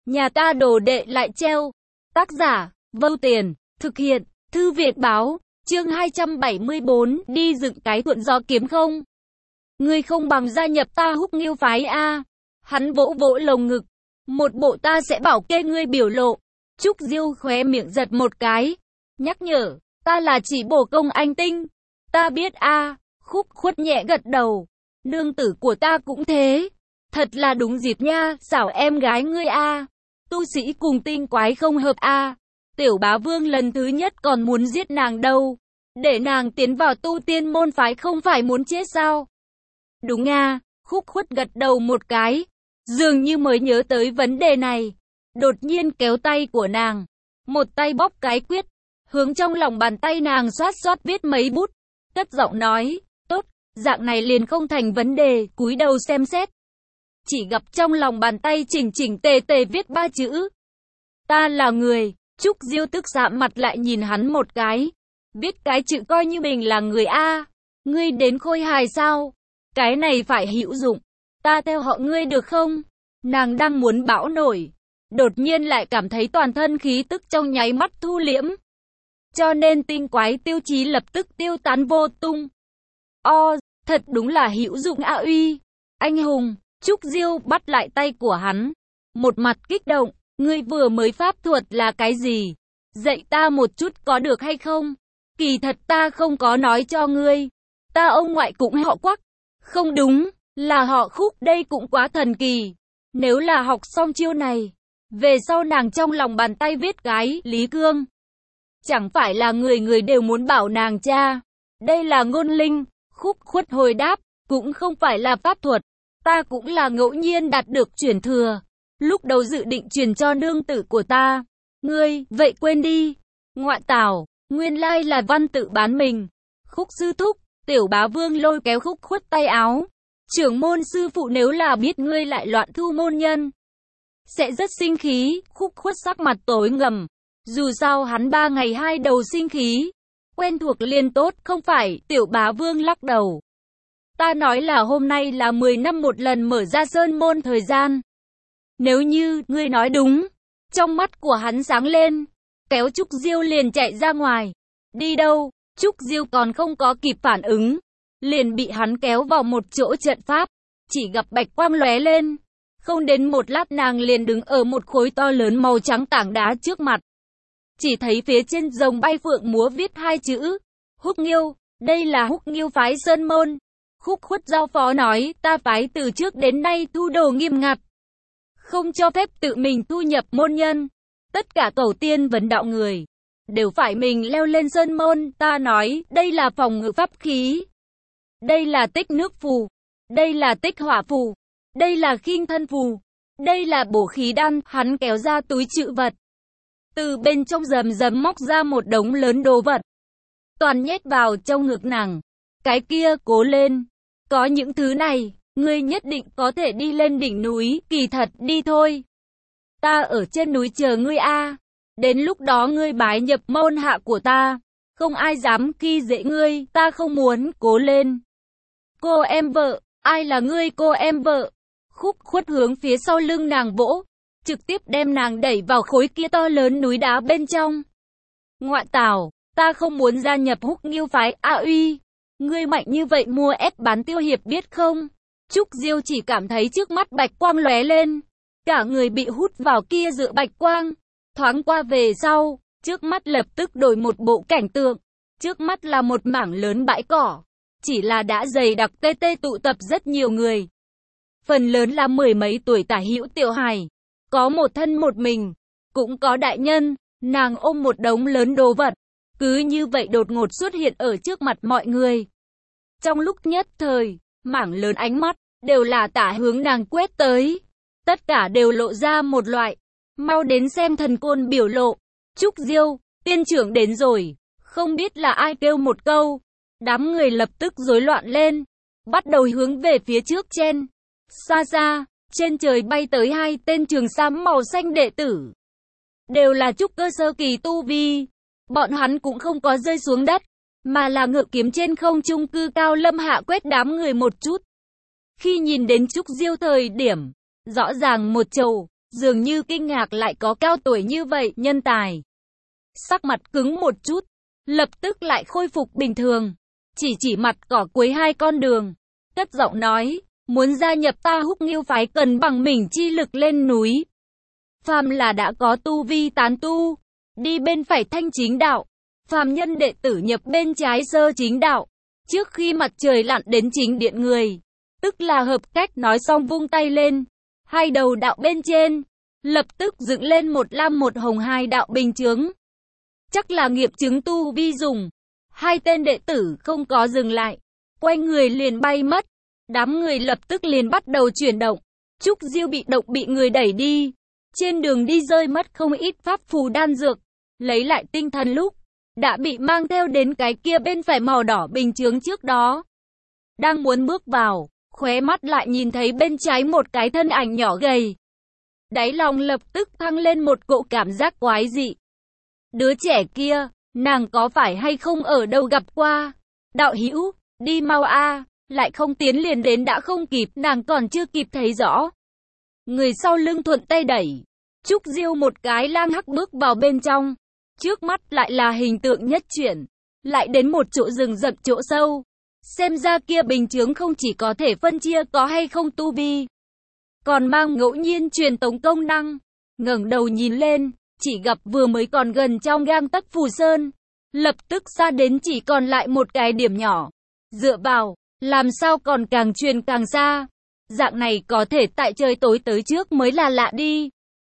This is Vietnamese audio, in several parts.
Nhà ta đồ đệ lại treo. Tác giả, Vâu Tiền, thực hiện, Thư viện báo, chương 274, đi dựng cái thuận gió kiếm không. Ngươi không bằng gia nhập ta Húc Nghiêu phái a. Hắn vỗ vỗ lồng ngực. Một bộ ta sẽ bảo kê ngươi biểu lộ. Trúc Diêu khóe miệng giật một cái. Nhắc nhở, ta là chỉ bổ công anh tinh. Ta biết a. Khúc Khuất nhẹ gật đầu. Nương tử của ta cũng thế. Thật là đúng dịp nha, xảo em gái ngươi a. Tu sĩ cùng tinh quái không hợp a. Tiểu bá vương lần thứ nhất còn muốn giết nàng đâu. Để nàng tiến vào tu tiên môn phái không phải muốn chết sao? Đúng a. Khúc Khuất gật đầu một cái. Dường như mới nhớ tới vấn đề này. Đột nhiên kéo tay của nàng. Một tay bóp cái quyết. Hướng trong lòng bàn tay nàng xoát xoát viết mấy bút. Cất giọng nói, tốt, dạng này liền không thành vấn đề, cúi đầu xem xét. Chỉ gặp trong lòng bàn tay chỉnh chỉnh tề tề viết 3 chữ. Ta là người. Trúc Diêu tức sạm mặt lại nhìn hắn một cái. Viết cái chữ coi như mình là người a. Ngươi đến khôi hài sao? Cái này phải hữu dụng. Ta theo họ ngươi được không? Nàng đang muốn bão nổi. Đột nhiên lại cảm thấy toàn thân khí tức trong nháy mắt thu liễm. Cho nên tinh quái tiêu chí lập tức tiêu tán vô tung. Thật đúng là hữu dụng a uy. Anh hùng. Trúc Diêu bắt lại tay của hắn. Một mặt kích động. Ngươi vừa mới pháp thuật là cái gì? Dạy ta một chút có được hay không? Kỳ thật ta không có nói cho ngươi. Ta ông ngoại cũng họ Quắc. Không đúng, là họ Khúc, đây cũng quá thần kỳ. Nếu là học xong chiêu này, về sau nàng trong lòng bàn tay viết cái Lý Cương. Chẳng phải là người người đều muốn bảo nàng cha. Đây là ngôn linh. Khúc Khuất hồi đáp, cũng không phải là pháp thuật. Ta cũng là ngẫu nhiên đạt được truyền thừa. Lúc đầu dự định truyền cho nương tử của ta. Ngươi, vậy quên đi. Ngoại tảo, nguyên lai là văn tự bán mình. Khúc sư thúc, tiểu bá vương lôi kéo Khúc Khuất tay áo. Trưởng môn sư phụ nếu là biết ngươi lại loạn thu môn nhân, sẽ rất sinh khí. Khúc Khuất sắc mặt tối ngầm. Dù sao hắn 3 ngày 2 đầu sinh khí. Quen thuộc liền tốt, không phải, tiểu bá vương lắc đầu. Ta nói là hôm nay là 10 năm một lần mở ra sơn môn thời gian. Nếu như, ngươi nói đúng. Trong mắt của hắn sáng lên. Kéo Trúc Diêu liền chạy ra ngoài. Đi đâu? Trúc Diêu còn không có kịp phản ứng. Liền bị hắn kéo vào một chỗ trận pháp. Chỉ gặp bạch quang lóe lên. Không đến một lát nàng liền đứng ở một khối to lớn màu trắng tảng đá trước mặt. Chỉ thấy phía trên rồng bay phượng múa viết 2 chữ. Húc Nghiêu, đây là Húc Nghiêu phái sơn môn. Khúc Khuất giao phó nói, ta phái từ trước đến nay thu đồ nghiêm ngặt. Không cho phép tự mình thu nhập môn nhân. Tất cả cầu tiên vấn đạo người đều phải mình leo lên sơn môn. Ta nói, đây là phòng ngự pháp khí. Đây là tích nước phù. Đây là tích hỏa phù. Đây là khinh thân phù. Đây là bổ khí đan. Hắn kéo ra túi trữ vật. Từ bên trong rầm rầm móc ra một đống lớn đồ vật. Toàn nhét vào trong ngực nàng. Cái kia, cố lên. Có những thứ này, ngươi nhất định có thể đi lên đỉnh núi. Kỳ thật, đi thôi. Ta ở trên núi chờ ngươi a. Đến lúc đó ngươi bái nhập môn hạ của ta. Không ai dám khi dễ ngươi. Ta không muốn, cố lên. Cô em vợ, ai là ngươi cô em vợ? Khúc Khuất hướng phía sau lưng nàng vỗ. Trực tiếp đem nàng đẩy vào khối kia to lớn núi đá bên trong. Ngoại tảo, ta không muốn gia nhập Húc Nghiêu phái a uy. Ngươi mạnh như vậy mua ép bán tiêu hiệp biết không? Trúc Diêu chỉ cảm thấy trước mắt bạch quang lóe lên. Cả người bị hút vào kia giữa bạch quang. Thoáng qua về sau, trước mắt lập tức đổi một bộ cảnh tượng. Trước mắt là một mảng lớn bãi cỏ. Chỉ là đã dày đặc tê tê tụ tập rất nhiều người. Phần lớn là 10 mấy tuổi tả hữu tiểu hài. Có một thân một mình. Cũng có đại nhân. Nàng ôm một đống lớn đồ vật. Cứ như vậy đột ngột xuất hiện ở trước mặt mọi người. Trong lúc nhất thời, mảng lớn ánh mắt, đều là tả hướng nàng quét tới. Tất cả đều lộ ra một loại. Mau đến xem thần côn biểu lộ. Trúc Diêu, tiên trưởng đến rồi. Không biết là ai kêu một câu. Đám người lập tức rối loạn lên. Bắt đầu hướng về phía trước trên. Xa xa, trên trời bay tới 2 tên trường sam màu xanh đệ tử. Đều là trúc cơ sơ kỳ tu vi. Bọn hắn cũng không có rơi xuống đất, mà là ngự kiếm trên không trung cư cao lâm hạ quét đám người một chút. Khi nhìn đến Trúc Diêu thời điểm, rõ ràng một trầu, dường như kinh ngạc lại có cao tuổi như vậy, nhân tài. Sắc mặt cứng một chút, lập tức lại khôi phục bình thường. Chỉ mặt cỏ cuối hai con đường. Cất giọng nói, muốn gia nhập ta Húc Nghiêu phái cần bằng mình chi lực lên núi. Phàm là đã có tu vi tán tu, đi bên phải thanh chính đạo. Phàm nhân đệ tử nhập bên trái sơ chính đạo. Trước khi mặt trời lặn đến chính điện người. Tức là hợp cách, nói xong vung tay lên. Hai đầu đạo bên trên, lập tức dựng lên một lam một hồng hai đạo bình chướng. Chắc là nghiệp chứng tu vi dùng. Hai tên đệ tử không có dừng lại, quay người liền bay mất. Đám người lập tức liền bắt đầu chuyển động. Trúc Diêu bị động bị người đẩy đi. Trên đường đi rơi mất không ít pháp phù đan dược. Lấy lại tinh thần lúc đã bị mang theo đến cái kia bên phải màu đỏ bình chướng trước đó. Đang muốn bước vào, khóe mắt lại nhìn thấy bên trái một cái thân ảnh nhỏ gầy. Đáy lòng lập tức thăng lên một cỗ cảm giác quái dị. Đứa trẻ kia, nàng có phải hay không ở đâu gặp qua? Đạo hữu, đi mau a, lại không tiến liền đến đã không kịp, nàng còn chưa kịp thấy rõ. Người sau lưng thuận tay đẩy. Trúc Diêu một cái lang hắc bước vào bên trong. Trước mắt lại là hình tượng nhất chuyển. Lại đến một chỗ rừng rậm chỗ sâu. Xem ra kia bình chướng không chỉ có thể phân chia có hay không tu vi, còn mang ngẫu nhiên truyền tống công năng. Ngẩng đầu nhìn lên, chỉ gặp vừa mới còn gần trong gang tấc Phù Sơn. Lập tức xa đến chỉ còn lại một cái điểm nhỏ. Dựa vào, làm sao còn càng truyền càng xa. Dạng này có thể tại trời tối tới trước mới là lạ đi.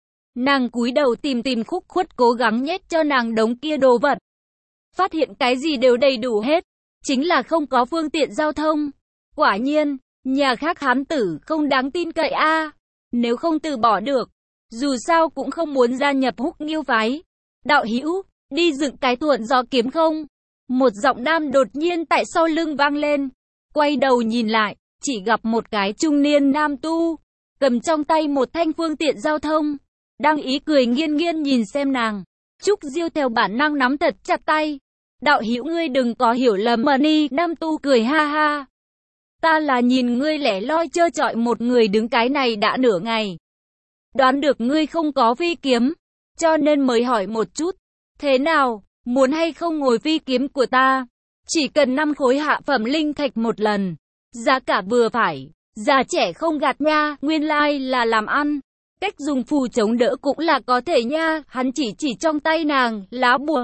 Nàng cúi đầu tìm khúc khuất cố gắng nhét cho nàng đống kia đồ vật. Phát hiện cái gì đều đầy đủ hết. Chính là không có phương tiện giao thông. Quả nhiên, nhà khác hán tử không đáng tin cậy a. Nếu không từ bỏ được, dù sao cũng không muốn gia nhập Húc Nghiêu phái. Đạo hữu, đi dựng cái thuận gió kiếm không? Một giọng nam đột nhiên tại sau lưng vang lên. Quay đầu nhìn lại, chỉ gặp một cái trung niên nam tu, cầm trong tay một thanh phương tiện giao thông, đang ý cười nghiêng nghiêng nhìn xem nàng. Trúc Diêu theo bản năng nắm thật chặt tay. Đạo hữu ngươi đừng có hiểu lầm mà ni, nam tu cười ha ha. Ta là nhìn ngươi lẻ loi trơ trọi một người đứng cái này đã nửa ngày. Đoán được ngươi không có phi kiếm, cho nên mới hỏi một chút. Thế nào, muốn hay không ngồi phi kiếm của ta? Chỉ cần 5 khối hạ phẩm linh thạch một lần. Giá cả vừa phải, già trẻ không gạt nha, nguyên lai là làm ăn. Cách dùng phù chống đỡ cũng là có thể nha, hắn chỉ trong tay nàng, lá bùa.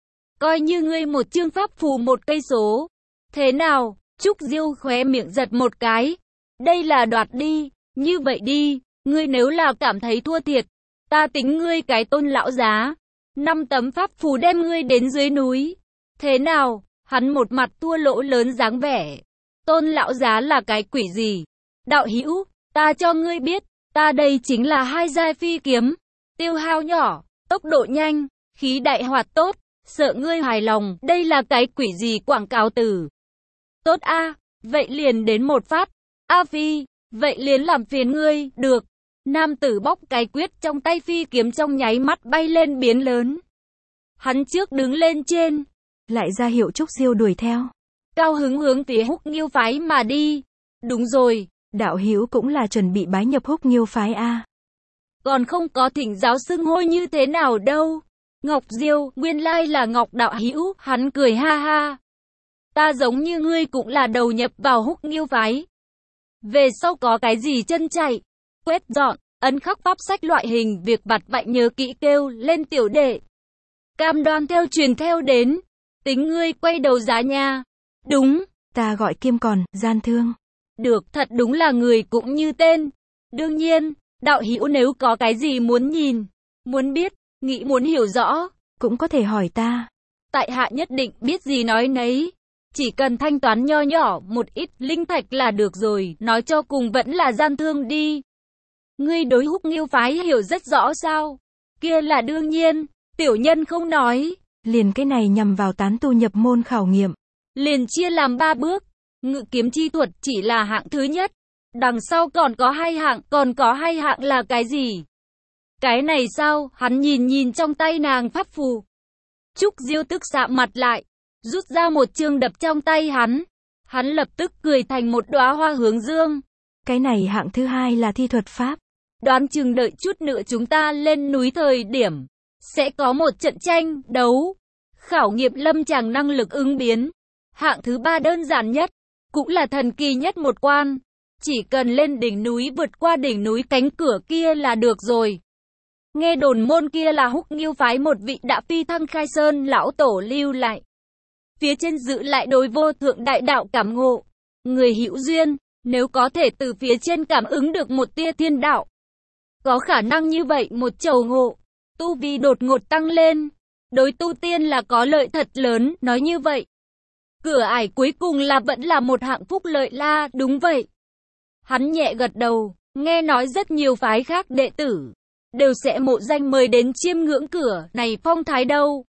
Coi như ngươi một chương pháp phù 1 cây số. Thế nào? Trúc Diêu khóe miệng giật một cái. Đây là đoạt đi, như vậy đi, ngươi nếu là cảm thấy thua thiệt, ta tính ngươi cái Tôn lão giá. 5 tấm pháp phù đem ngươi đến dưới núi. Thế nào? Hắn một mặt thua lỗ lớn dáng vẻ. Tôn lão giá là cái quỷ gì? Đạo hữu, ta cho ngươi biết, ta đây chính là 2 giai phi kiếm. Tiêu hao nhỏ, tốc độ nhanh, khí đại hoạt tốt. Sợ ngươi hài lòng, đây là cái quỷ gì quảng cáo từ. Tốt a, vậy liền đến một phát. A phi, vậy liền làm phiền ngươi, được. Nam tử bóc cái quyết trong tay phi kiếm trong nháy mắt bay lên biến lớn. Hắn trước đứng lên trên, lại ra hiệu Trúc Diêu đuổi theo. Cao hứng hướng phía Húc Nghiêu phái mà đi. Đúng rồi, đạo hữu cũng là chuẩn bị bái nhập Húc Nghiêu phái a. Còn không có thỉnh giáo xưng hô như thế nào đâu. Ngọc Diêu, nguyên lai là Ngọc đạo hữu, hắn cười ha ha. Ta giống như ngươi cũng là đầu nhập vào Húc Nghiêu phái. Về sau có cái gì chân chạy, quét dọn, ấn khắc pháp sách loại hình việc vặt vãnh nhớ kỹ kêu lên tiểu đệ. Cam đoan theo truyền theo đến, tính ngươi quay đầu giá nha. Đúng, ta gọi Kim còn, gian thương. Được, thật đúng là người cũng như tên. Đương nhiên, đạo hữu nếu có cái gì muốn nhìn, muốn biết, nghĩ muốn hiểu rõ, cũng có thể hỏi ta. Tại hạ nhất định biết gì nói nấy. Chỉ cần thanh toán nho nhỏ một ít linh thạch là được rồi, nói cho cùng vẫn là gian thương đi. Ngươi đối Húc Nghiêu phái hiểu rất rõ sao? Kia là đương nhiên, tiểu nhân không nói. Liền cái này nhằm vào tán tu nhập môn khảo nghiệm. Liền chia làm 3 bước. Ngự kiếm chi thuật chỉ là hạng thứ nhất. Đằng sau còn có 2 hạng, còn có 2 hạng là cái gì? Cái này sao? Hắn nhìn trong tay nàng pháp phù. Trúc Diêu tức sạm mặt lại, rút ra một chương đập trong tay hắn. Hắn lập tức cười thành một đóa hoa hướng dương. Cái này hạng thứ 2 là thi thuật pháp. Đoán chừng đợi chút nữa chúng ta lên núi thời điểm, sẽ có một trận tranh, đấu, khảo nghiệm lâm chàng năng lực ứng biến. Hạng thứ 3 đơn giản nhất, cũng là thần kỳ nhất một quan. Chỉ cần lên đỉnh núi vượt qua đỉnh núi cánh cửa kia là được rồi. Nghe đồn môn kia là Húc Nghiêu phái một vị đã phi thăng khai sơn lão tổ lưu lại. Phía trên giữ lại đối vô thượng đại đạo cảm ngộ. Người hữu duyên, nếu có thể từ phía trên cảm ứng được một tia thiên đạo. Có khả năng như vậy một chầu ngộ, tu vi đột ngột tăng lên. Đối tu tiên là có lợi thật lớn, nói như vậy. Cửa ải cuối cùng là vẫn là một hạng phúc lợi la, đúng vậy. Hắn nhẹ gật đầu, nghe nói rất nhiều phái khác đệ tử đều sẽ mộ danh mời đến chiêm ngưỡng cửa này phong thái đâu.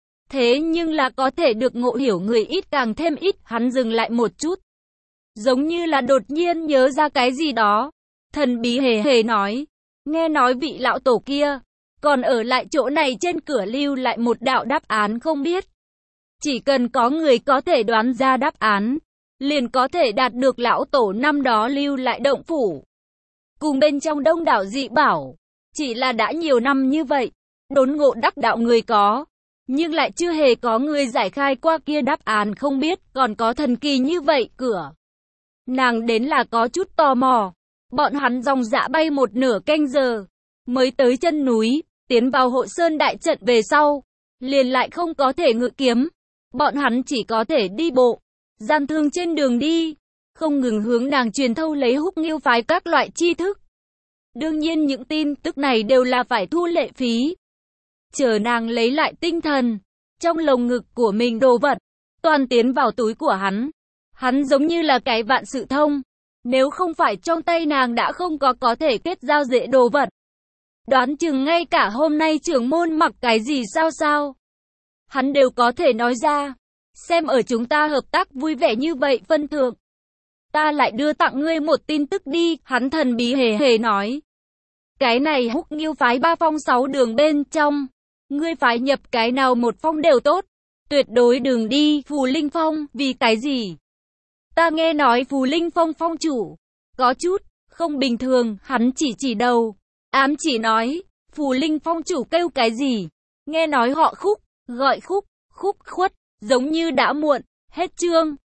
Thế nhưng là có thể được ngộ hiểu người ít càng thêm ít, hắn dừng lại một chút. Giống như là đột nhiên nhớ ra cái gì đó. Thần bí hề hề nói, nghe nói vị lão tổ kia còn ở lại chỗ này trên cửa lưu lại một đạo đáp án không biết. Chỉ cần có người có thể đoán ra đáp án, liền có thể đạt được lão tổ năm đó lưu lại động phủ. Cùng bên trong đông đảo dị bảo, chỉ là đã nhiều năm như vậy, đốn ngộ đắc đạo người có, nhưng lại chưa hề có người giải khai qua kia đáp án không biết, còn có thần kỳ như vậy cửa. Nàng đến là có chút tò mò, bọn hắn dòng dã bay một nửa canh giờ, mới tới chân núi, tiến vào Hộ Sơn đại trận về sau, liền lại không có thể ngự kiếm, bọn hắn chỉ có thể đi bộ, gian thương trên đường đi, không ngừng hướng nàng truyền thâu lấy Húc Nghiêu phái các loại tri thức. Đương nhiên những tin tức này đều là phải thu lệ phí. Chờ nàng lấy lại tinh thần, trong lồng ngực của mình đồ vật, toàn tiến vào túi của hắn. Hắn giống như là cái vạn sự thông, nếu không phải trong tay nàng đã không có thể kết giao dễ đồ vật. Đoán chừng ngay cả hôm nay trưởng môn mặc cái gì sao, hắn đều có thể nói ra. Xem ở chúng ta hợp tác vui vẻ như vậy phân thượng, ta lại đưa tặng ngươi một tin tức đi, hắn thần bí hề hề nói. Cái này Húc Nghiêu phái 3 phong 6 đường bên trong, ngươi phái nhập cái nào một phong đều tốt, tuyệt đối đừng đi Phù Linh Phong, vì cái gì? Ta nghe nói Phù Linh Phong phong chủ có chút không bình thường, hắn chỉ đầu, ám chỉ nói, Phù Linh Phong chủ kêu cái gì? Nghe nói họ Khúc, gọi Khúc, Khúc Khuất, giống như đã muộn, hết chương.